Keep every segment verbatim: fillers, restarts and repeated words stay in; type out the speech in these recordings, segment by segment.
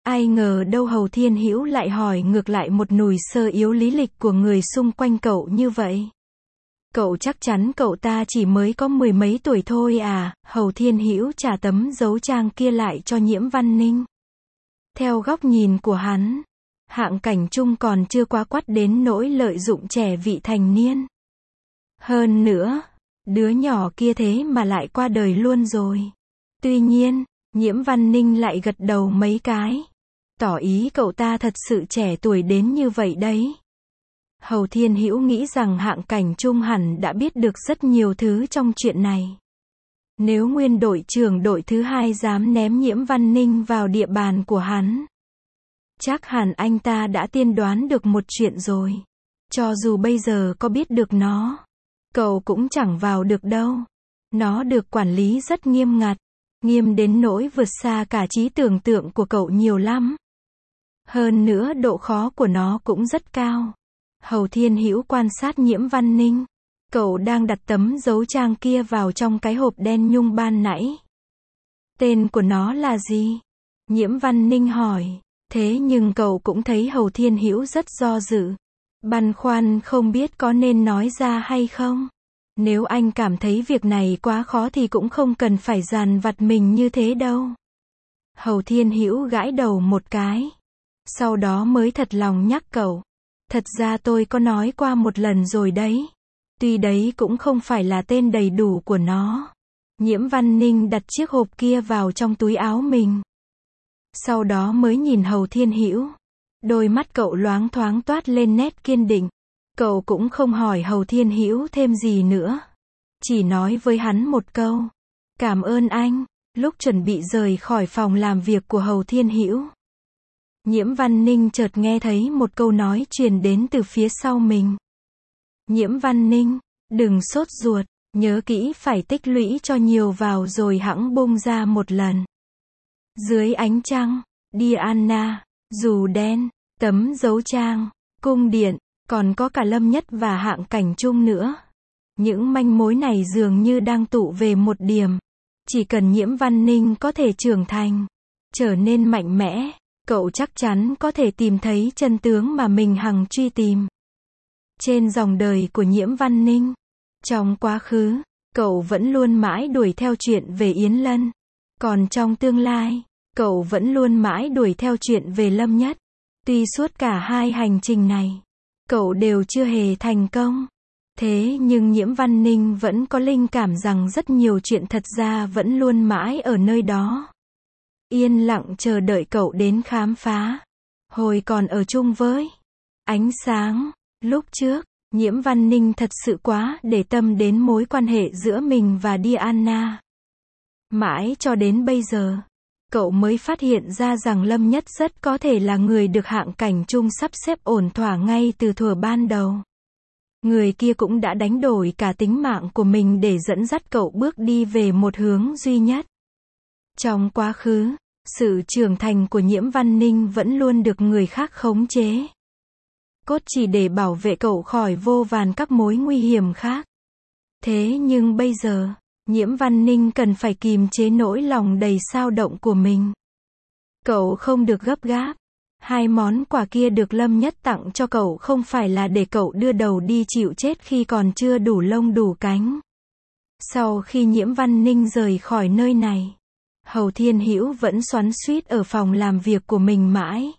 Ai ngờ đâu Hầu Thiên Hữu lại hỏi ngược lại một nùi sơ yếu lý lịch của người xung quanh cậu như vậy. Cậu chắc chắn cậu ta chỉ mới có mười mấy tuổi thôi à? Hầu Thiên Hữu trả tấm dấu trang kia lại cho Nhiễm Văn Ninh. Theo góc nhìn của hắn, Hạng Cảnh Trung còn chưa quá quắt đến nỗi lợi dụng trẻ vị thành niên. Hơn nữa, đứa nhỏ kia thế mà lại qua đời luôn rồi. Tuy nhiên, Nhiễm Văn Ninh lại gật đầu mấy cái, tỏ ý cậu ta thật sự trẻ tuổi đến như vậy đấy. Hầu Thiên Hữu nghĩ rằng Hạng Cảnh Trung hẳn đã biết được rất nhiều thứ trong chuyện này. Nếu nguyên đội trưởng đội thứ hai dám ném Nhiễm Văn Ninh vào địa bàn của hắn, chắc hẳn anh ta đã tiên đoán được một chuyện rồi. Cho dù bây giờ có biết được nó, cậu cũng chẳng vào được đâu. Nó được quản lý rất nghiêm ngặt, nghiêm đến nỗi vượt xa cả trí tưởng tượng của cậu nhiều lắm. Hơn nữa độ khó của nó cũng rất cao. Hầu Thiên Hữu quan sát Nhiễm Văn Ninh. Cậu đang đặt tấm dấu trang kia vào trong cái hộp đen nhung ban nãy. Tên của nó là gì? Nhiễm Văn Ninh hỏi. Thế nhưng cậu cũng thấy Hầu Thiên Hữu rất do dự, băn khoăn không biết có nên nói ra hay không. Nếu anh cảm thấy việc này quá khó thì cũng không cần phải dằn vặt mình như thế đâu. Hầu Thiên Hữu gãi đầu một cái. Sau đó mới thật lòng nhắc cậu. Thật ra tôi có nói qua một lần rồi đấy. Tuy đấy cũng không phải là tên đầy đủ của nó. Nhiễm Văn Ninh đặt chiếc hộp kia vào trong túi áo mình. Sau đó mới nhìn Hầu Thiên Hữu. Đôi mắt cậu loáng thoáng toát lên nét kiên định. Cậu cũng không hỏi Hầu Thiên Hữu thêm gì nữa. Chỉ nói với hắn một câu. Cảm ơn anh. Lúc chuẩn bị rời khỏi phòng làm việc của Hầu Thiên Hữu, Nhiễm Văn Ninh chợt nghe thấy một câu nói truyền đến từ phía sau mình. Nhiễm Văn Ninh, đừng sốt ruột, nhớ kỹ phải tích lũy cho nhiều vào rồi hẵng bung ra một lần. Dưới ánh trăng, Diana, dù đen, tấm dấu trang, cung điện, còn có cả Lâm Nhất và Hạng Cảnh Trung nữa. Những manh mối này dường như đang tụ về một điểm. Chỉ cần Nhiễm Văn Ninh có thể trưởng thành, trở nên mạnh mẽ, cậu chắc chắn có thể tìm thấy chân tướng mà mình hằng truy tìm. Trên dòng đời của Nhiễm Văn Ninh, trong quá khứ, cậu vẫn luôn mãi đuổi theo chuyện về Yến Lân. Còn trong tương lai, cậu vẫn luôn mãi đuổi theo chuyện về Lâm Nhất. Tuy suốt cả hai hành trình này, cậu đều chưa hề thành công. Thế nhưng Nhiễm Văn Ninh vẫn có linh cảm rằng rất nhiều chuyện thật ra vẫn luôn mãi ở nơi đó. Yên lặng chờ đợi cậu đến khám phá. Hồi còn ở chung với Ánh Sáng, lúc trước, Nhiễm Văn Ninh thật sự quá để tâm đến mối quan hệ giữa mình và Diana. Mãi cho đến bây giờ, cậu mới phát hiện ra rằng Lâm Nhất rất có thể là người được Hạng Cảnh Trung sắp xếp ổn thỏa ngay từ thuở ban đầu. Người kia cũng đã đánh đổi cả tính mạng của mình để dẫn dắt cậu bước đi về một hướng duy nhất. Trong quá khứ, sự trưởng thành của Nhiễm Văn Ninh vẫn luôn được người khác khống chế. Cốt chỉ để bảo vệ cậu khỏi vô vàn các mối nguy hiểm khác. Thế nhưng bây giờ, Nhiễm Văn Ninh cần phải kìm chế nỗi lòng đầy xao động của mình. Cậu không được gấp gáp. Hai món quà kia được Lâm Nhất tặng cho cậu không phải là để cậu đưa đầu đi chịu chết khi còn chưa đủ lông đủ cánh. Sau khi Nhiễm Văn Ninh rời khỏi nơi này, Hầu Thiên Hữu vẫn xoắn xuýt ở phòng làm việc của mình mãi.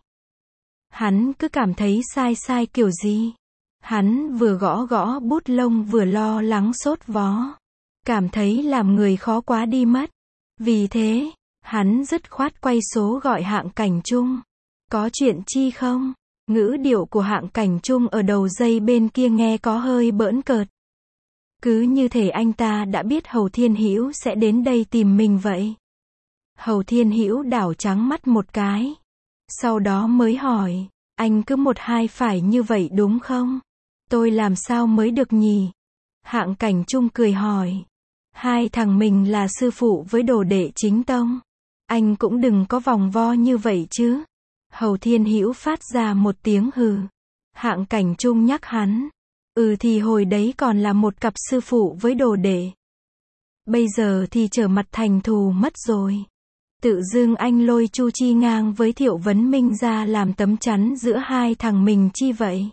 Hắn cứ cảm thấy sai sai kiểu gì. Hắn vừa gõ gõ bút lông vừa lo lắng sốt vó. Cảm thấy làm người khó quá đi mất. Vì thế, hắn dứt khoát quay số gọi Hạng Cảnh Trung. Có chuyện chi không? Ngữ điệu của Hạng Cảnh Trung ở đầu dây bên kia nghe có hơi bỡn cợt. Cứ như thể anh ta đã biết Hầu Thiên Hữu sẽ đến đây tìm mình vậy. Hầu Thiên Hữu đảo trắng mắt một cái. Sau đó mới hỏi, anh cứ một hai phải như vậy đúng không? Tôi làm sao mới được nhỉ? Hạng Cảnh Trung cười hỏi. Hai thằng mình là sư phụ với đồ đệ chính tông. Anh cũng đừng có vòng vo như vậy chứ. Hầu Thiên Hữu phát ra một tiếng hừ. Hạng Cảnh Trung nhắc hắn. Ừ thì hồi đấy còn là một cặp sư phụ với đồ đệ. Bây giờ thì trở mặt thành thù mất rồi. Tự dưng anh lôi Chu Chi Ngang với Thiệu Vấn Minh ra làm tấm chắn giữa hai thằng mình chi vậy?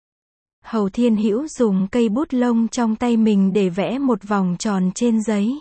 Hầu Thiên Hữu dùng cây bút lông trong tay mình để vẽ một vòng tròn trên giấy.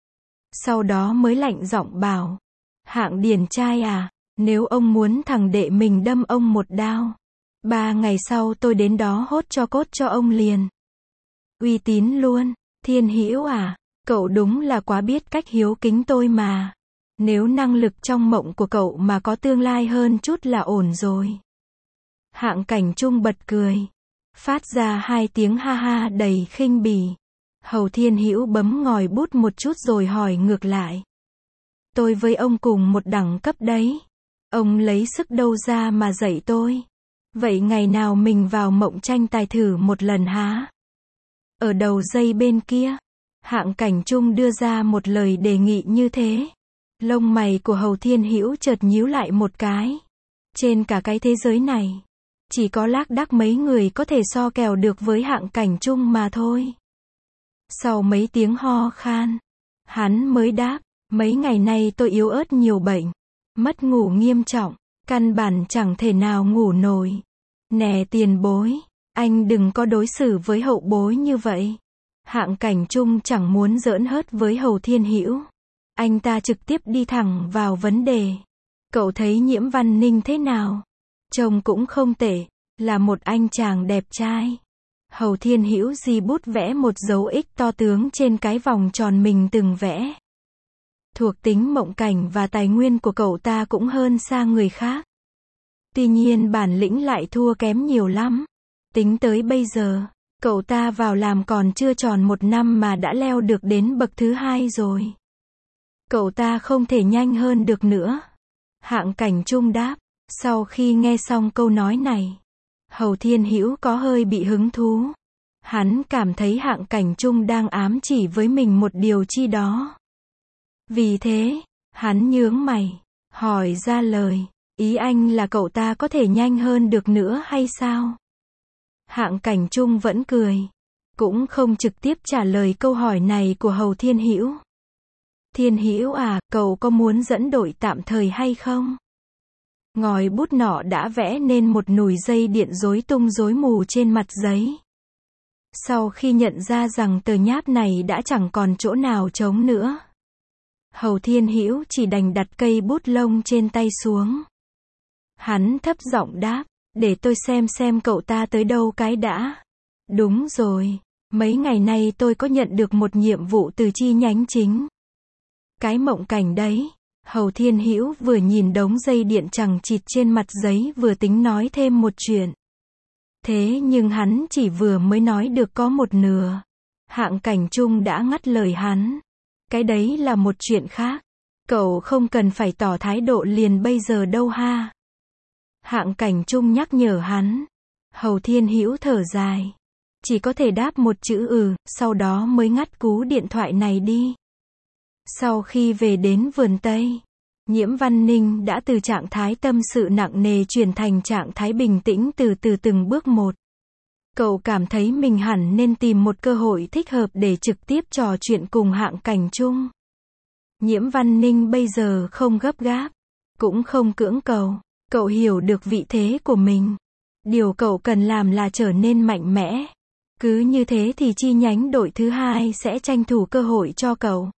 Sau đó mới lạnh giọng bảo, Hạng điển trai à, nếu ông muốn thằng đệ mình đâm ông một đao, ba ngày sau tôi đến đó hốt cho cốt cho ông liền. Uy tín luôn. Thiên Hữu à, cậu đúng là quá biết cách hiếu kính tôi mà. Nếu năng lực trong mộng của cậu mà có tương lai hơn chút là ổn rồi. Hạng Cảnh Trung bật cười, phát ra hai tiếng ha ha đầy khinh bỉ. Hầu Thiên Hữu bấm ngòi bút một chút rồi hỏi ngược lại. Tôi với ông cùng một đẳng cấp đấy. Ông lấy sức đâu ra mà dạy tôi? Vậy ngày nào mình vào mộng tranh tài thử một lần há? Ở đầu dây bên kia, Hạng Cảnh Trung đưa ra một lời đề nghị như thế. Lông mày của Hầu Thiên Hữu chợt nhíu lại một cái. Trên cả cái thế giới này, chỉ có lác đác mấy người có thể so kèo được với Hạng Cảnh Trung mà thôi. Sau mấy tiếng ho khan, hắn mới đáp, mấy ngày nay tôi yếu ớt nhiều bệnh, mất ngủ nghiêm trọng, căn bản chẳng thể nào ngủ nổi. Nè tiền bối, anh đừng có đối xử với hậu bối như vậy. Hạng Cảnh Trung chẳng muốn giỡn hớt với Hầu Thiên Hữu. Anh ta trực tiếp đi thẳng vào vấn đề. Cậu thấy Nhiễm Văn Ninh thế nào? Trông cũng không tệ, là một anh chàng đẹp trai. Hầu Thiên Hữu di bút vẽ một dấu X to tướng trên cái vòng tròn mình từng vẽ. Thuộc tính mộng cảnh và tài nguyên của cậu ta cũng hơn xa người khác. Tuy nhiên bản lĩnh lại thua kém nhiều lắm. Tính tới bây giờ, cậu ta vào làm còn chưa tròn một năm mà đã leo được đến bậc thứ hai rồi. Cậu ta không thể nhanh hơn được nữa. Hạng Cảnh Trung đáp. Sau khi nghe xong câu nói này, Hầu Thiên Hữu có hơi bị hứng thú. Hắn cảm thấy Hạng Cảnh Trung đang ám chỉ với mình một điều chi đó. Vì thế, hắn nhướng mày, hỏi ra lời, ý anh là cậu ta có thể nhanh hơn được nữa hay sao? Hạng Cảnh Trung vẫn cười, cũng không trực tiếp trả lời câu hỏi này của Hầu Thiên Hữu. Thiên Hữu à, cậu có muốn dẫn đội tạm thời hay không? Ngòi bút nọ đã vẽ nên một nùi dây điện rối tung rối mù trên mặt giấy. Sau khi nhận ra rằng tờ nháp này đã chẳng còn chỗ nào trống nữa, Hầu Thiên Hữu chỉ đành đặt cây bút lông trên tay xuống. Hắn thấp giọng đáp, để tôi xem xem cậu ta tới đâu cái đã. Đúng rồi, mấy ngày nay tôi có nhận được một nhiệm vụ từ chi nhánh chính. Cái mộng cảnh đấy. Hầu Thiên Hữu vừa nhìn đống dây điện chằng chịt trên mặt giấy vừa tính nói thêm một chuyện. Thế nhưng hắn chỉ vừa mới nói được có một nửa. Hạng Cảnh Trung đã ngắt lời hắn. Cái đấy là một chuyện khác. Cậu không cần phải tỏ thái độ liền bây giờ đâu ha. Hạng Cảnh Trung nhắc nhở hắn. Hầu Thiên Hữu thở dài. Chỉ có thể đáp một chữ ừ, sau đó mới ngắt cú điện thoại này đi. Sau khi về đến vườn Tây, Nhiễm Văn Ninh đã từ trạng thái tâm sự nặng nề chuyển thành trạng thái bình tĩnh từ từ từng bước một. Cậu cảm thấy mình hẳn nên tìm một cơ hội thích hợp để trực tiếp trò chuyện cùng Hạng Cảnh Trung. Nhiễm Văn Ninh bây giờ không gấp gáp, cũng không cưỡng cầu. Cậu hiểu được vị thế của mình. Điều cậu cần làm là trở nên mạnh mẽ. Cứ như thế thì chi nhánh đội thứ hai sẽ tranh thủ cơ hội cho cậu.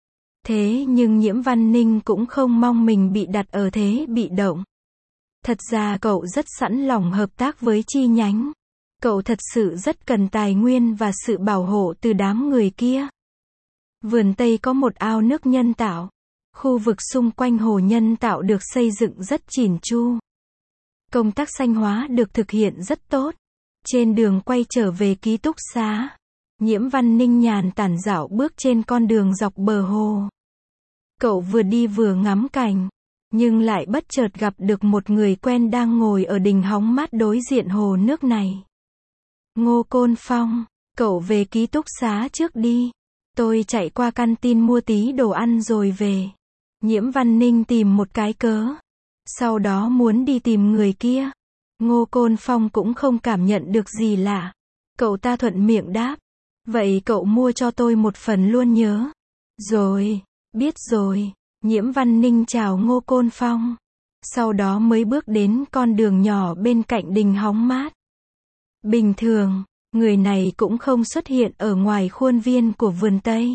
Thế nhưng Nhiễm Văn Ninh cũng không mong mình bị đặt ở thế bị động. Thật ra cậu rất sẵn lòng hợp tác với chi nhánh. Cậu thật sự rất cần tài nguyên và sự bảo hộ từ đám người kia. Vườn Tây có một ao nước nhân tạo. Khu vực xung quanh hồ nhân tạo được xây dựng rất chỉn chu. Công tác xanh hóa được thực hiện rất tốt. Trên đường quay trở về ký túc xá, Nhiễm Văn Ninh nhàn tản dạo bước trên con đường dọc bờ hồ. Cậu vừa đi vừa ngắm cảnh, nhưng lại bất chợt gặp được một người quen đang ngồi ở đình hóng mát đối diện hồ nước này. Ngô Côn Phong, cậu về ký túc xá trước đi. Tôi chạy qua canteen mua tí đồ ăn rồi về. Nhiễm Văn Ninh tìm một cái cớ. Sau đó muốn đi tìm người kia. Ngô Côn Phong cũng không cảm nhận được gì lạ. Cậu ta thuận miệng đáp. Vậy cậu mua cho tôi một phần luôn nhớ. Rồi, biết rồi. Nhiễm Văn Ninh chào Ngô Côn Phong. Sau đó mới bước đến con đường nhỏ bên cạnh đình hóng mát. Bình thường, người này cũng không xuất hiện ở ngoài khuôn viên của vườn Tây.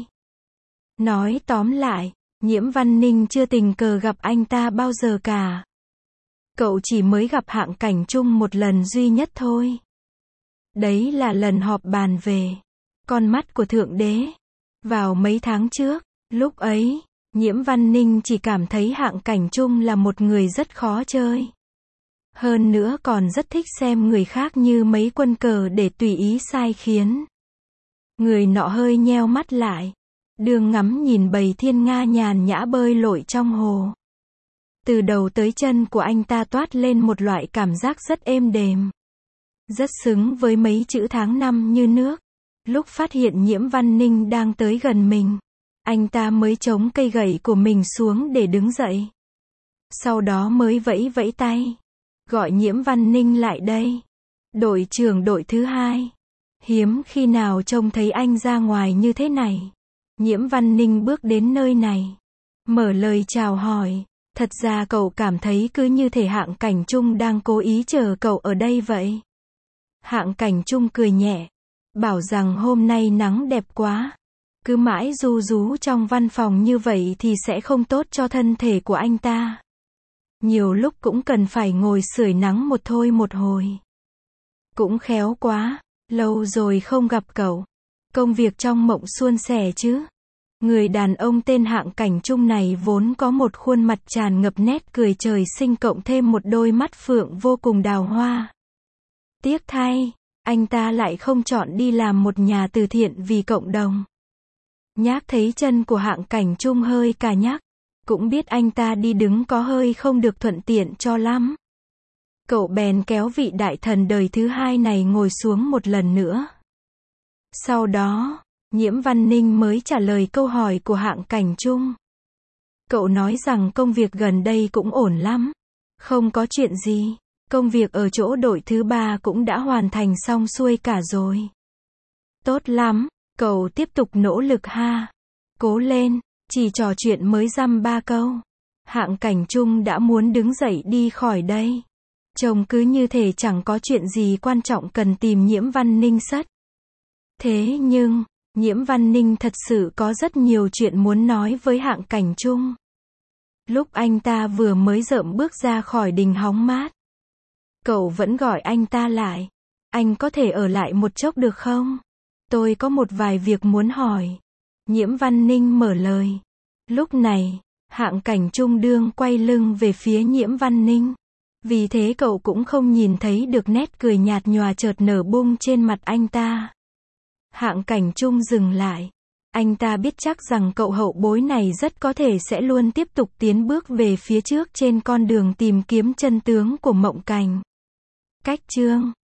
Nói tóm lại, Nhiễm Văn Ninh chưa tình cờ gặp anh ta bao giờ cả. Cậu chỉ mới gặp Hạng Cảnh Trung một lần duy nhất thôi. Đấy là lần họp bàn về con mắt của Thượng Đế. Vào mấy tháng trước, lúc ấy, Nhiễm Văn Ninh chỉ cảm thấy Hạng Cảnh Trung là một người rất khó chơi. Hơn nữa còn rất thích xem người khác như mấy quân cờ để tùy ý sai khiến. Người nọ hơi nheo mắt lại, đường ngắm nhìn bầy thiên nga nhàn nhã bơi lội trong hồ. Từ đầu tới chân của anh ta toát lên một loại cảm giác rất êm đềm. Rất xứng với mấy chữ tháng năm như nước. Lúc phát hiện Nhiễm Văn Ninh đang tới gần mình, anh ta mới chống cây gậy của mình xuống để đứng dậy. Sau đó mới vẫy vẫy tay, gọi Nhiễm Văn Ninh lại đây. Đội trưởng đội thứ hai. Hiếm khi nào trông thấy anh ra ngoài như thế này. Nhiễm Văn Ninh bước đến nơi này, mở lời chào hỏi. Thật ra cậu cảm thấy cứ như thể Hạng Cảnh Trung đang cố ý chờ cậu ở đây vậy. Hạng Cảnh Trung cười nhẹ, bảo rằng hôm nay nắng đẹp quá. Cứ mãi ru rú trong văn phòng như vậy thì sẽ không tốt cho thân thể của anh ta. Nhiều lúc cũng cần phải ngồi sưởi nắng một thôi một hồi. Cũng khéo quá, lâu rồi không gặp cậu. Công việc trong mộng suôn sẻ chứ? Người đàn ông tên Hạng Cảnh Trung này vốn có một khuôn mặt tràn ngập nét cười trời sinh cộng thêm một đôi mắt phượng vô cùng đào hoa. Tiếc thay, anh ta lại không chọn đi làm một nhà từ thiện vì cộng đồng. Nhác thấy chân của Hạng Cảnh Trung hơi cà nhắc, cũng biết anh ta đi đứng có hơi không được thuận tiện cho lắm. Cậu bèn kéo vị đại thần đời thứ hai này ngồi xuống một lần nữa. Sau đó, Nhiễm Văn Ninh mới trả lời câu hỏi của Hạng Cảnh Trung. Cậu nói rằng công việc gần đây cũng ổn lắm. Không có chuyện gì. Công việc ở chỗ đội thứ ba cũng đã hoàn thành xong xuôi cả rồi. Tốt lắm, cậu tiếp tục nỗ lực ha. Cố lên, chỉ trò chuyện mới dăm ba câu. Hạng Cảnh Trung đã muốn đứng dậy đi khỏi đây. Trông cứ như thể chẳng có chuyện gì quan trọng cần tìm Nhiễm Văn Ninh sất. Thế nhưng, Nhiễm Văn Ninh thật sự có rất nhiều chuyện muốn nói với Hạng Cảnh Trung. Lúc anh ta vừa mới dợm bước ra khỏi đình hóng mát, cậu vẫn gọi anh ta lại. Anh có thể ở lại một chốc được không? Tôi có một vài việc muốn hỏi. Nhiễm Văn Ninh mở lời. Lúc này, Hạng Cảnh Trung đương quay lưng về phía Nhiễm Văn Ninh. Vì thế cậu cũng không nhìn thấy được nét cười nhạt nhòa chợt nở bung trên mặt anh ta. Hạng Cảnh Trung dừng lại. Anh ta biết chắc rằng cậu hậu bối này rất có thể sẽ luôn tiếp tục tiến bước về phía trước trên con đường tìm kiếm chân tướng của Mộng Cảnh. Cách chương